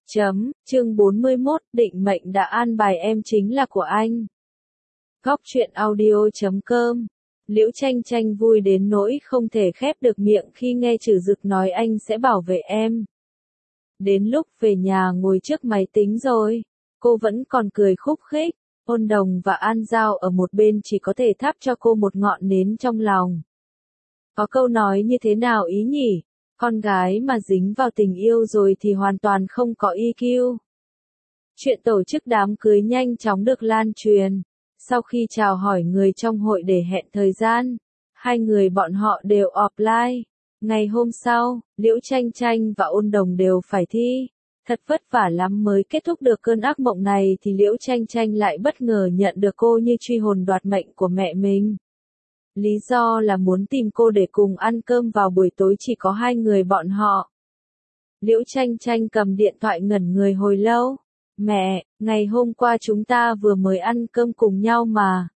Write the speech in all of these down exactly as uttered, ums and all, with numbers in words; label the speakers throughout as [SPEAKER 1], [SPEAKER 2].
[SPEAKER 1] Chấm, chương bốn mươi mốt, định mệnh đã an bài em chính là của anh. Góc truyện audio chấm com. Liễu Tranh Tranh vui đến nỗi không thể khép được miệng khi nghe Trử Dực nói anh sẽ bảo vệ em. Đến lúc về nhà ngồi trước máy tính rồi, cô vẫn còn cười khúc khích. Ôn Đồng và An Giao ở một bên chỉ có thể thắp cho cô một ngọn nến trong lòng. Có câu nói như thế nào ý nhỉ? Con gái mà dính vào tình yêu rồi thì hoàn toàn không có i kiu. Chuyện tổ chức đám cưới nhanh chóng được lan truyền. Sau khi chào hỏi người trong hội để hẹn thời gian, hai người bọn họ đều offline. Ngày hôm sau, Liễu Tranh Tranh và Ôn Đồng đều phải thi. Thật vất vả lắm mới kết thúc được cơn ác mộng này thì Liễu Tranh Tranh lại bất ngờ nhận được cô như truy hồn đoạt mệnh của mẹ mình. Lý do là muốn tìm cô để cùng ăn cơm vào buổi tối chỉ có hai người bọn họ. Liễu Tranh Tranh cầm điện thoại ngẩn người hồi lâu. Mẹ, ngày hôm qua chúng ta vừa mới ăn cơm cùng nhau mà.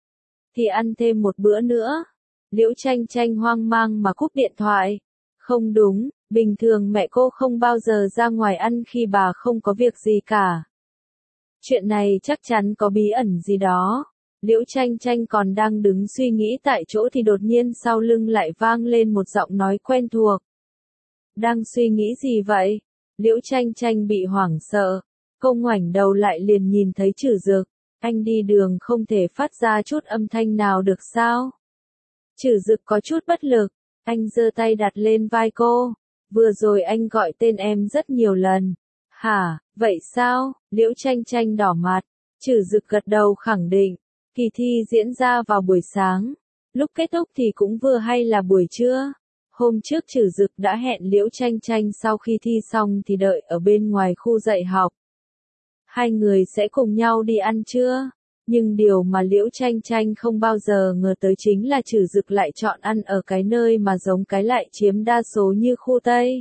[SPEAKER 1] Thì ăn thêm một bữa nữa. Liễu Tranh Tranh hoang mang mà cúp điện thoại. Không đúng, bình thường mẹ cô không bao giờ ra ngoài ăn khi bà không có việc gì cả. Chuyện này chắc chắn có bí ẩn gì đó. Liễu Tranh Tranh còn đang đứng suy nghĩ tại chỗ thì đột nhiên sau lưng lại vang lên một giọng nói quen thuộc. Đang suy nghĩ gì vậy? Liễu Tranh Tranh bị hoảng sợ. Cô ngoảnh đầu lại liền nhìn thấy Trử Dực. Anh đi đường không thể phát ra chút âm thanh nào được sao? Trử Dực có chút bất lực. Anh giơ tay đặt lên vai cô. Vừa rồi anh gọi tên em rất nhiều lần. Hả, vậy sao? Liễu Tranh Tranh đỏ mặt. Trử Dực gật đầu khẳng định. Kỳ thi diễn ra vào buổi sáng. Lúc kết thúc thì cũng vừa hay là buổi trưa. Hôm trước Trử Dực đã hẹn Liễu Tranh Tranh sau khi thi xong thì đợi ở bên ngoài khu dạy học. Hai người sẽ cùng nhau đi ăn trưa. Nhưng điều mà Liễu Tranh Tranh không bao giờ ngờ tới chính là Trử Dực lại chọn ăn ở cái nơi mà giống cái lại chiếm đa số như khu Tây.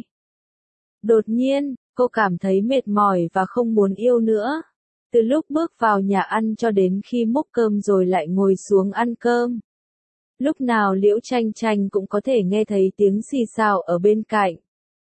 [SPEAKER 1] Đột nhiên, cô cảm thấy mệt mỏi và không muốn yêu nữa. Từ lúc bước vào nhà ăn cho đến khi múc cơm rồi lại ngồi xuống ăn cơm. Lúc nào Liễu Tranh Tranh cũng có thể nghe thấy tiếng xì xào ở bên cạnh.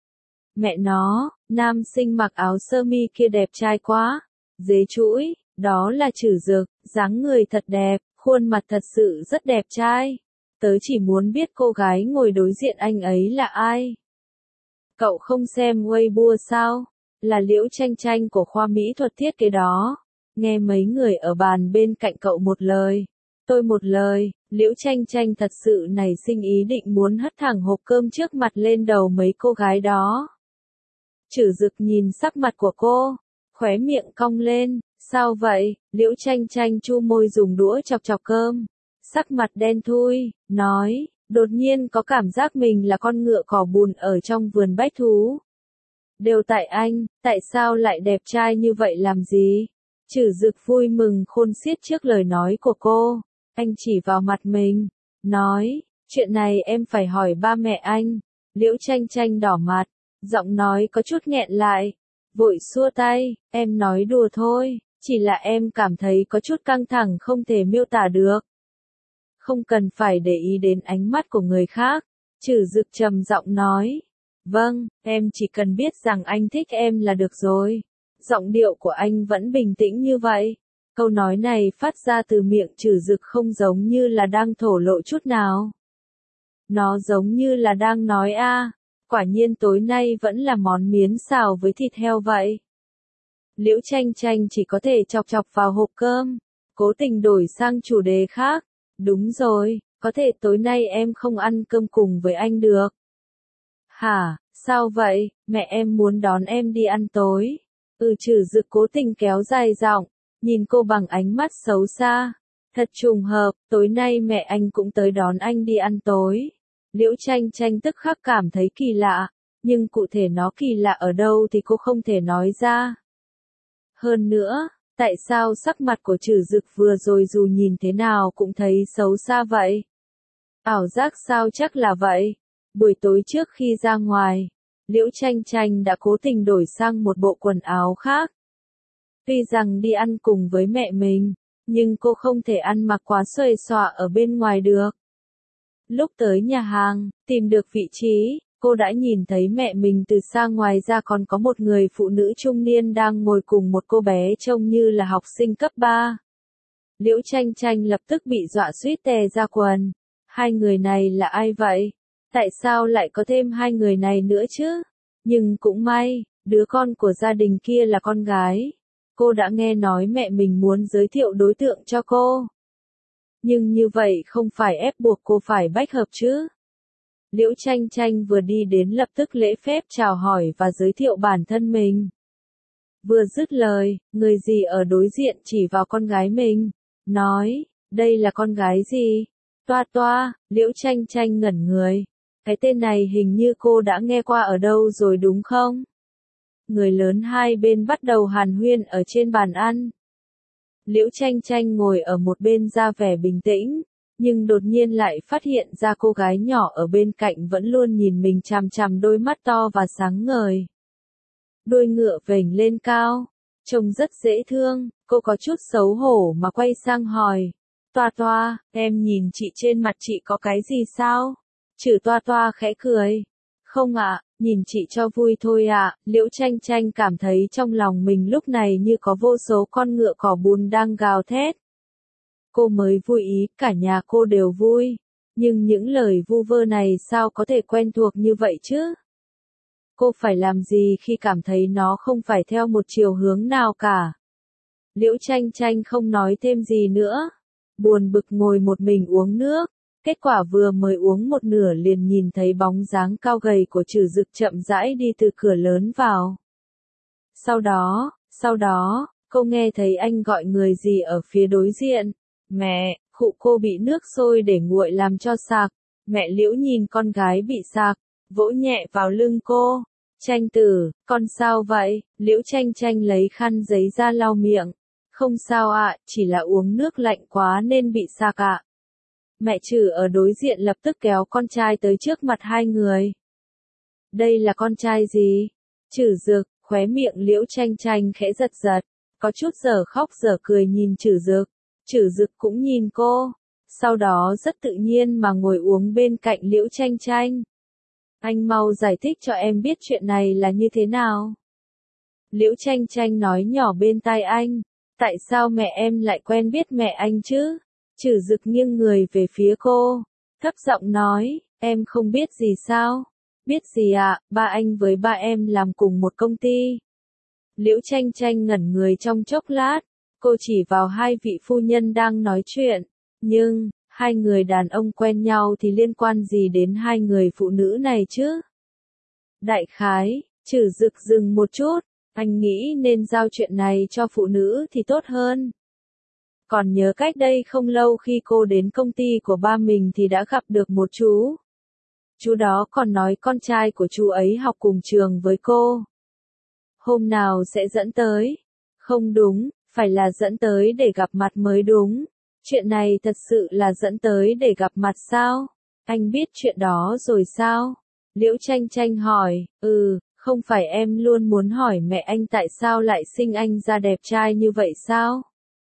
[SPEAKER 1] Mẹ nó, nam sinh mặc áo sơ mi kia đẹp trai quá. Dế chuỗi, đó là Trử Dực, dáng người thật đẹp, khuôn mặt thật sự rất đẹp trai. Tớ chỉ muốn biết cô gái ngồi đối diện anh ấy là ai. Cậu không xem Weibo sao? Là Liễu Tranh Tranh của khoa mỹ thuật thiết kế đó. Nghe mấy người ở bàn bên cạnh cậu một lời, tôi một lời, Liễu Tranh Tranh thật sự nảy sinh ý định muốn hất thẳng hộp cơm trước mặt lên đầu mấy cô gái đó. Trử Dực nhìn sắc mặt của cô, khóe miệng cong lên, sao vậy? Liễu Tranh Tranh chu môi dùng đũa chọc chọc cơm, sắc mặt đen thui, nói, đột nhiên có cảm giác mình là con ngựa cỏ bùn ở trong vườn bách thú. Đều tại anh, tại sao lại đẹp trai như vậy làm gì? Trử Dực vui mừng khôn xiết trước lời nói của cô. Anh chỉ vào mặt mình, nói, chuyện này em phải hỏi ba mẹ anh. Liễu Tranh Tranh đỏ mặt, giọng nói có chút nghẹn lại. Vội xua tay, em nói đùa thôi, chỉ là em cảm thấy có chút căng thẳng không thể miêu tả được. Không cần phải để ý đến ánh mắt của người khác. Trử Dực trầm giọng nói. Vâng, em chỉ cần biết rằng anh thích em là được rồi. Giọng điệu của anh vẫn bình tĩnh như vậy. Câu nói này phát ra từ miệng Trử Dực không giống như là đang thổ lộ chút nào. Nó giống như là đang nói a, quả nhiên tối nay vẫn là món miến xào với thịt heo vậy. Liễu Tranh Tranh chỉ có thể chọc chọc vào hộp cơm, cố tình đổi sang chủ đề khác. Đúng rồi, có thể tối nay em không ăn cơm cùng với anh được. Hả, sao vậy, mẹ em muốn đón em đi ăn tối. Ừ, Trử Dực cố tình kéo dài giọng, nhìn cô bằng ánh mắt xấu xa. Thật trùng hợp, tối nay mẹ anh cũng tới đón anh đi ăn tối. Liễu Tranh Tranh tức khắc cảm thấy kỳ lạ, nhưng cụ thể nó kỳ lạ ở đâu thì cô không thể nói ra. Hơn nữa, tại sao sắc mặt của Trử Dực vừa rồi dù nhìn thế nào cũng thấy xấu xa vậy? Ảo giác sao? Chắc là vậy. Buổi tối trước khi ra ngoài, Liễu Tranh Tranh đã cố tình đổi sang một bộ quần áo khác. Tuy rằng đi ăn cùng với mẹ mình, nhưng cô không thể ăn mặc quá xuề xòa ở bên ngoài được. Lúc tới nhà hàng, tìm được vị trí, cô đã nhìn thấy mẹ mình từ xa, ngoài ra còn có một người phụ nữ trung niên đang ngồi cùng một cô bé trông như là học sinh cấp ba. Liễu Chanh Chanh lập tức bị dọa suýt tè ra quần. Hai người này là ai vậy? Tại sao lại có thêm hai người này nữa chứ? Nhưng cũng may, đứa con của gia đình kia là con gái. Cô đã nghe nói mẹ mình muốn giới thiệu đối tượng cho cô. Nhưng như vậy không phải ép buộc cô phải bách hợp chứ? Liễu Chanh Chanh vừa đi đến lập tức lễ phép chào hỏi và giới thiệu bản thân mình. Vừa dứt lời, người gì ở đối diện chỉ vào con gái mình, nói, đây là con gái gì? Toa Toa. Liễu Chanh Chanh ngẩn người. Cái tên này hình như cô đã nghe qua ở đâu rồi đúng không? Người lớn hai bên bắt đầu hàn huyên ở trên bàn ăn. Liễu Chanh Chanh ngồi ở một bên ra vẻ bình tĩnh, nhưng đột nhiên lại phát hiện ra cô gái nhỏ ở bên cạnh vẫn luôn nhìn mình chằm chằm, đôi mắt to và sáng ngời. Đuôi ngựa vểnh lên cao, trông rất dễ thương. Cô có chút xấu hổ mà quay sang hỏi, Toa Toa, em nhìn chị trên mặt chị có cái gì sao? Chử Toa Toa khẽ cười. Không ạ, nhìn chị cho vui thôi ạ. Liễu Chanh Chanh cảm thấy trong lòng mình lúc này như có vô số con ngựa cỏ bùn đang gào thét. Cô mới vui ý, cả nhà cô đều vui. Nhưng những lời vu vơ này sao có thể quen thuộc như vậy chứ? Cô phải làm gì khi cảm thấy nó không phải theo một chiều hướng nào cả? Liễu Chanh Chanh không nói thêm gì nữa. Buồn bực ngồi một mình uống nước. Kết quả vừa mới uống một nửa liền nhìn thấy bóng dáng cao gầy của Trử Dực chậm rãi đi từ cửa lớn vào. Sau đó, sau đó, cô nghe thấy anh gọi người gì ở phía đối diện. Mẹ, khụ, cô bị nước sôi để nguội làm cho sặc. Mẹ Liễu nhìn con gái bị sặc, vỗ nhẹ vào lưng cô. Chanh tử, con sao vậy? Liễu Chanh Chanh lấy khăn giấy ra lau miệng. Không sao ạ, chỉ là uống nước lạnh quá nên bị sặc ạ. Mẹ Trử ở đối diện lập tức kéo con trai tới trước mặt hai người. Đây là con trai gì? Trử Dực. Khóe miệng Liễu Chanh Chanh khẽ giật giật, có chút dở khóc dở cười nhìn Trử Dực. Trử Dực cũng nhìn cô, sau đó rất tự nhiên mà ngồi uống bên cạnh Liễu Chanh Chanh. Anh mau giải thích cho em biết chuyện này là như thế nào. Liễu Chanh Chanh nói nhỏ bên tai anh, tại sao mẹ em lại quen biết mẹ anh chứ? Trử Dực nghiêng người về phía cô, thấp giọng nói, em không biết gì sao? Biết gì ạ, ba anh với ba em làm cùng một công ty. Liễu Chanh Chanh ngẩn người trong chốc lát, cô chỉ vào hai vị phu nhân đang nói chuyện, nhưng, hai người đàn ông quen nhau thì liên quan gì đến hai người phụ nữ này chứ? Đại khái, Trử Dực dừng một chút, anh nghĩ nên giao chuyện này cho phụ nữ thì tốt hơn. Còn nhớ cách đây không lâu khi cô đến công ty của ba mình thì đã gặp được một chú. Chú đó còn nói con trai của chú ấy học cùng trường với cô. Hôm nào sẽ dẫn tới? Không đúng, phải là dẫn tới để gặp mặt mới đúng. Chuyện này thật sự là dẫn tới để gặp mặt sao? Anh biết chuyện đó rồi sao? Liễu Chanh Chanh hỏi, ừ, không phải em luôn muốn hỏi mẹ anh tại sao lại sinh anh ra đẹp trai như vậy sao?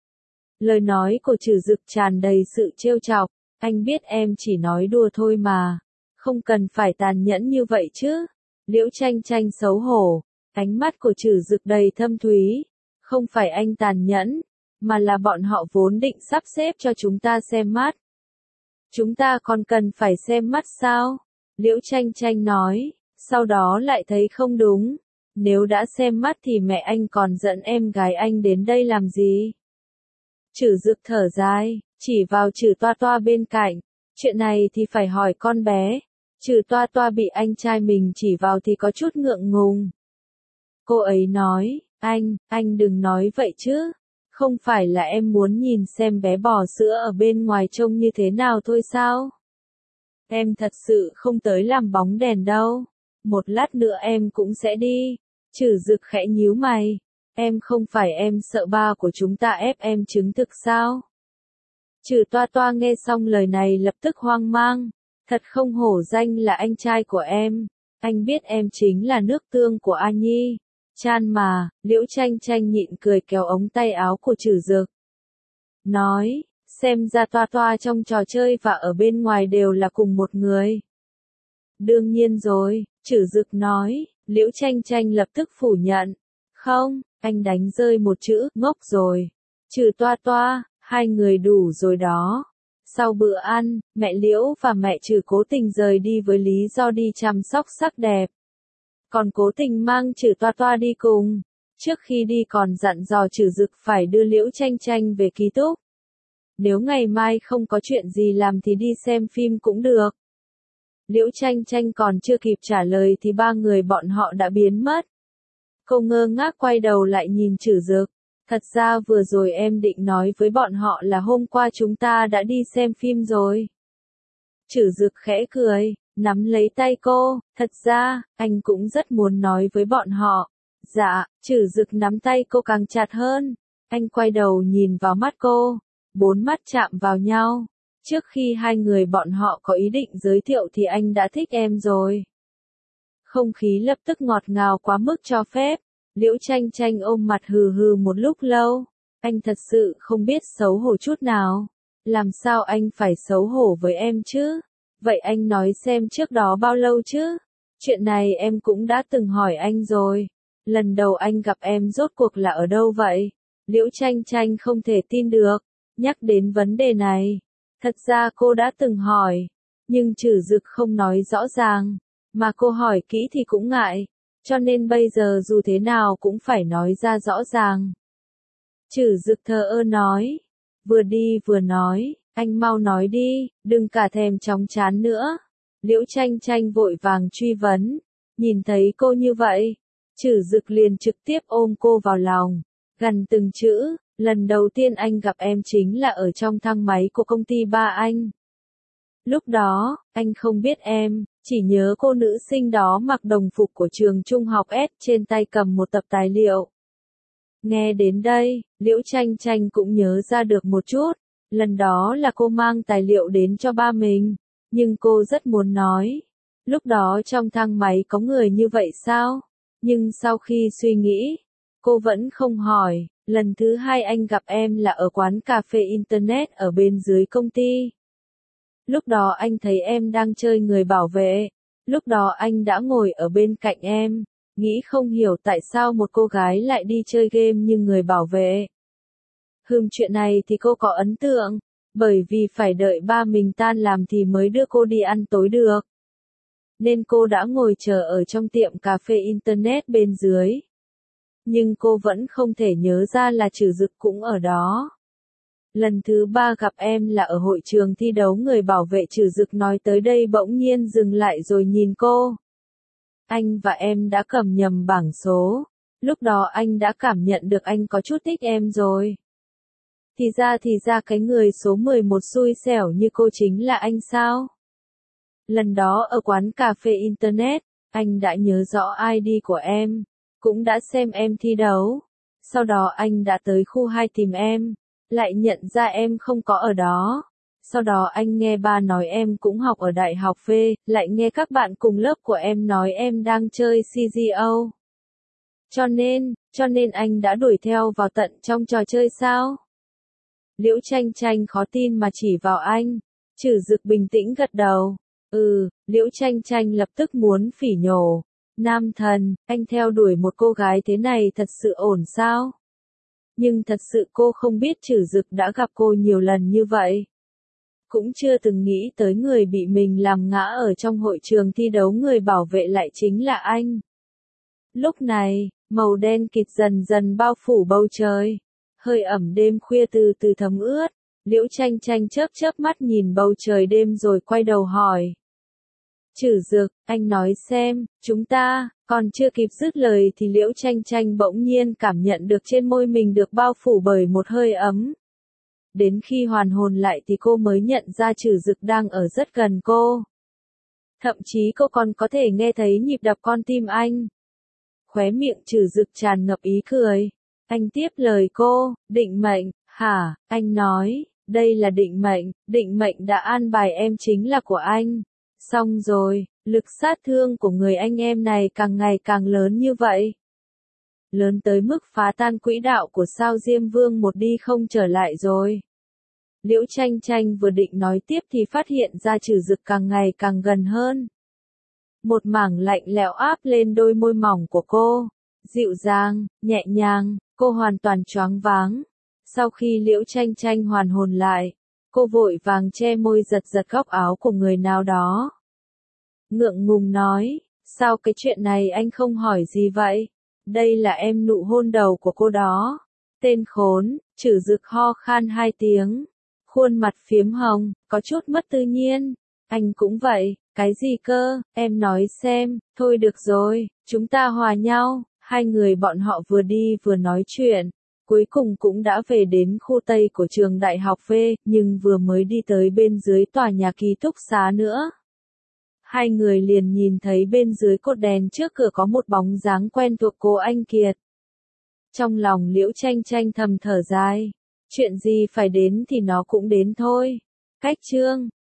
[SPEAKER 1] Lời nói của Trử Dực tràn đầy sự trêu chọc, anh biết em chỉ nói đùa thôi mà, không cần phải tàn nhẫn như vậy chứ. Liễu Chanh Chanh xấu hổ, ánh mắt của Trử Dực đầy thâm thúy, không phải anh tàn nhẫn, mà là bọn họ vốn định sắp xếp cho chúng ta xem mắt. Chúng ta còn cần phải xem mắt sao? Liễu Chanh Chanh nói, sau đó lại thấy không đúng, nếu đã xem mắt thì mẹ anh còn dẫn em gái anh đến đây làm gì? Trử Dực thở dài, chỉ vào Trử Toa Toa bên cạnh, chuyện này thì phải hỏi con bé. Trử Toa Toa bị anh trai mình chỉ vào thì có chút ngượng ngùng. Cô ấy nói, anh, anh đừng nói vậy chứ, không phải là em muốn nhìn xem bé bò sữa ở bên ngoài trông như thế nào thôi sao? Em thật sự không tới làm bóng đèn đâu, một lát nữa em cũng sẽ đi. Trử Dực khẽ nhíu mày. Em không phải em sợ ba của chúng ta ép em chứng thực sao? Trử Toa Toa nghe xong lời này lập tức hoang mang. Thật không hổ danh là anh trai của em. Anh biết em chính là nước tương của A Nhi. Chan mà, Liễu Chanh Chanh nhịn cười kéo ống tay áo của Trử Dực. Nói, xem ra Toa Toa trong trò chơi và ở bên ngoài đều là cùng một người. Đương nhiên rồi, Trử Dực nói. Liễu Tranh Tranh lập tức phủ nhận. Không, anh đánh rơi một chữ, ngốc rồi. Trừ Toa Toa, hai người đủ rồi đó. Sau bữa ăn, mẹ Liễu và mẹ Trừ cố tình rời đi với lý do đi chăm sóc sắc đẹp. Còn cố tình mang Trừ Toa Toa đi cùng. Trước khi đi còn dặn dò Trừ Dực phải đưa Liễu Tranh Tranh về ký túc. Nếu ngày mai không có chuyện gì làm thì đi xem phim cũng được. Liễu Tranh Tranh còn chưa kịp trả lời thì ba người bọn họ đã biến mất. Cô ngơ ngác quay đầu lại nhìn Trử Dực. Thật ra vừa rồi em định nói với bọn họ là hôm qua chúng ta đã đi xem phim rồi. Trử Dực khẽ cười, nắm lấy tay cô. Thật ra, anh cũng rất muốn nói với bọn họ. Dạ, Trử Dực nắm tay cô càng chặt hơn. Anh quay đầu nhìn vào mắt cô. Bốn mắt chạm vào nhau. Trước khi hai người bọn họ có ý định giới thiệu thì anh đã thích em rồi. Không khí lập tức ngọt ngào quá mức cho phép. Liễu Tranh Tranh ôm mặt hừ hừ một lúc lâu. Anh thật sự không biết xấu hổ chút nào. Làm sao anh phải xấu hổ với em chứ? Vậy anh nói xem trước đó bao lâu chứ? Chuyện này em cũng đã từng hỏi anh rồi. Lần đầu anh gặp em rốt cuộc là ở đâu vậy? Liễu Tranh Tranh không thể tin được. Nhắc đến vấn đề này. Thật ra cô đã từng hỏi. Nhưng Trử Dực không nói rõ ràng. Mà cô hỏi kỹ thì cũng ngại. Cho nên bây giờ dù thế nào cũng phải nói ra rõ ràng. Trử Dực thờ ơ nói. Vừa đi vừa nói. Anh mau nói đi, đừng cả thèm chóng chán nữa. Liễu Tranh Tranh vội vàng truy vấn. Nhìn thấy cô như vậy. Trử Dực liền trực tiếp ôm cô vào lòng. Gần từng chữ. Lần đầu tiên anh gặp em chính là ở trong thang máy của công ty ba anh. Lúc đó, anh không biết em, chỉ nhớ cô nữ sinh đó mặc đồng phục của trường trung học S trên tay cầm một tập tài liệu. Nghe đến đây, Liễu Tranh Tranh cũng nhớ ra được một chút. Lần đó là cô mang tài liệu đến cho ba mình. Nhưng cô rất muốn nói. Lúc đó trong thang máy có người như vậy sao? Nhưng sau khi suy nghĩ, cô vẫn không hỏi. Lần thứ hai anh gặp em là ở quán cà phê Internet ở bên dưới công ty. Lúc đó anh thấy em đang chơi người bảo vệ. Lúc đó anh đã ngồi ở bên cạnh em. Nghĩ không hiểu tại sao một cô gái lại đi chơi game như người bảo vệ. Hừm, chuyện này thì cô có ấn tượng. Bởi vì phải đợi ba mình tan làm thì mới đưa cô đi ăn tối được. Nên cô đã ngồi chờ ở trong tiệm cà phê Internet bên dưới. Nhưng cô vẫn không thể nhớ ra là Trử Dực cũng ở đó. Lần thứ ba gặp em là ở hội trường thi đấu người bảo vệ. Trử Dực nói tới đây bỗng nhiên dừng lại rồi nhìn cô. Anh và em đã cầm nhầm bảng số. Lúc đó anh đã cảm nhận được anh có chút thích em rồi. Thì ra thì ra cái người số mười một xui xẻo như cô chính là anh sao? Lần đó ở quán cà phê Internet, anh đã nhớ rõ i đê của em. Cũng đã xem em thi đấu. Sau đó anh đã tới khu hai tìm em. Lại nhận ra em không có ở đó. Sau đó anh nghe ba nói em cũng học ở đại học V. Lại nghe các bạn cùng lớp của em nói em đang chơi xê giê ô. Cho nên, cho nên anh đã đuổi theo vào tận trong trò chơi sao? Liễu Tranh Tranh khó tin mà chỉ vào anh. Trử Dực bình tĩnh gật đầu. Ừ, Liễu Tranh Tranh lập tức muốn phỉ nhổ. Nam thần, anh theo đuổi một cô gái thế này thật sự ổn sao? Nhưng thật sự cô không biết Trử Dực đã gặp cô nhiều lần như vậy. Cũng chưa từng nghĩ tới người bị mình làm ngã ở trong hội trường thi đấu người bảo vệ lại chính là anh. Lúc này, màu đen kịt dần dần bao phủ bầu trời. Hơi ẩm đêm khuya từ từ thấm ướt. Liễu Tranh Tranh chớp chớp mắt nhìn bầu trời đêm rồi quay đầu hỏi. Trử Dực, anh nói xem, chúng ta, còn chưa kịp dứt lời thì Liễu Tranh Tranh bỗng nhiên cảm nhận được trên môi mình được bao phủ bởi một hơi ấm. Đến khi hoàn hồn lại thì cô mới nhận ra Trử Dực đang ở rất gần cô. Thậm chí cô còn có thể nghe thấy nhịp đập con tim anh. Khóe miệng Trử Dực tràn ngập ý cười. Anh tiếp lời cô, định mệnh, hả, anh nói, đây là định mệnh, định mệnh đã an bài em chính là của anh. Xong rồi, lực sát thương của người anh em này càng ngày càng lớn như vậy. Lớn tới mức phá tan quỹ đạo của sao Diêm Vương một đi không trở lại rồi. Liễu Tranh Tranh vừa định nói tiếp thì phát hiện ra Trử Dực càng ngày càng gần hơn. Một mảng lạnh lẽo áp lên đôi môi mỏng của cô. Dịu dàng, nhẹ nhàng, cô hoàn toàn choáng váng. Sau khi Liễu Tranh Tranh hoàn hồn lại, cô vội vàng che môi giật giật góc áo của người nào đó. Ngượng ngùng nói, sao cái chuyện này anh không hỏi gì vậy? Đây là em nụ hôn đầu của cô đó. Tên khốn, Trử Dực ho khan hai tiếng. Khuôn mặt phiếm hồng, có chút mất tự nhiên. Anh cũng vậy, cái gì cơ, em nói xem, thôi được rồi, chúng ta hòa nhau. Hai người bọn họ vừa đi vừa nói chuyện. Cuối cùng cũng đã về đến khu Tây của trường đại học V, nhưng vừa mới đi tới bên dưới tòa nhà ký túc xá nữa. Hai người liền nhìn thấy bên dưới cột đèn trước cửa có một bóng dáng quen thuộc cô Anh Kiệt. Trong lòng Liễu Tranh Tranh thầm thở dài. Chuyện gì phải đến thì nó cũng đến thôi. Cách chương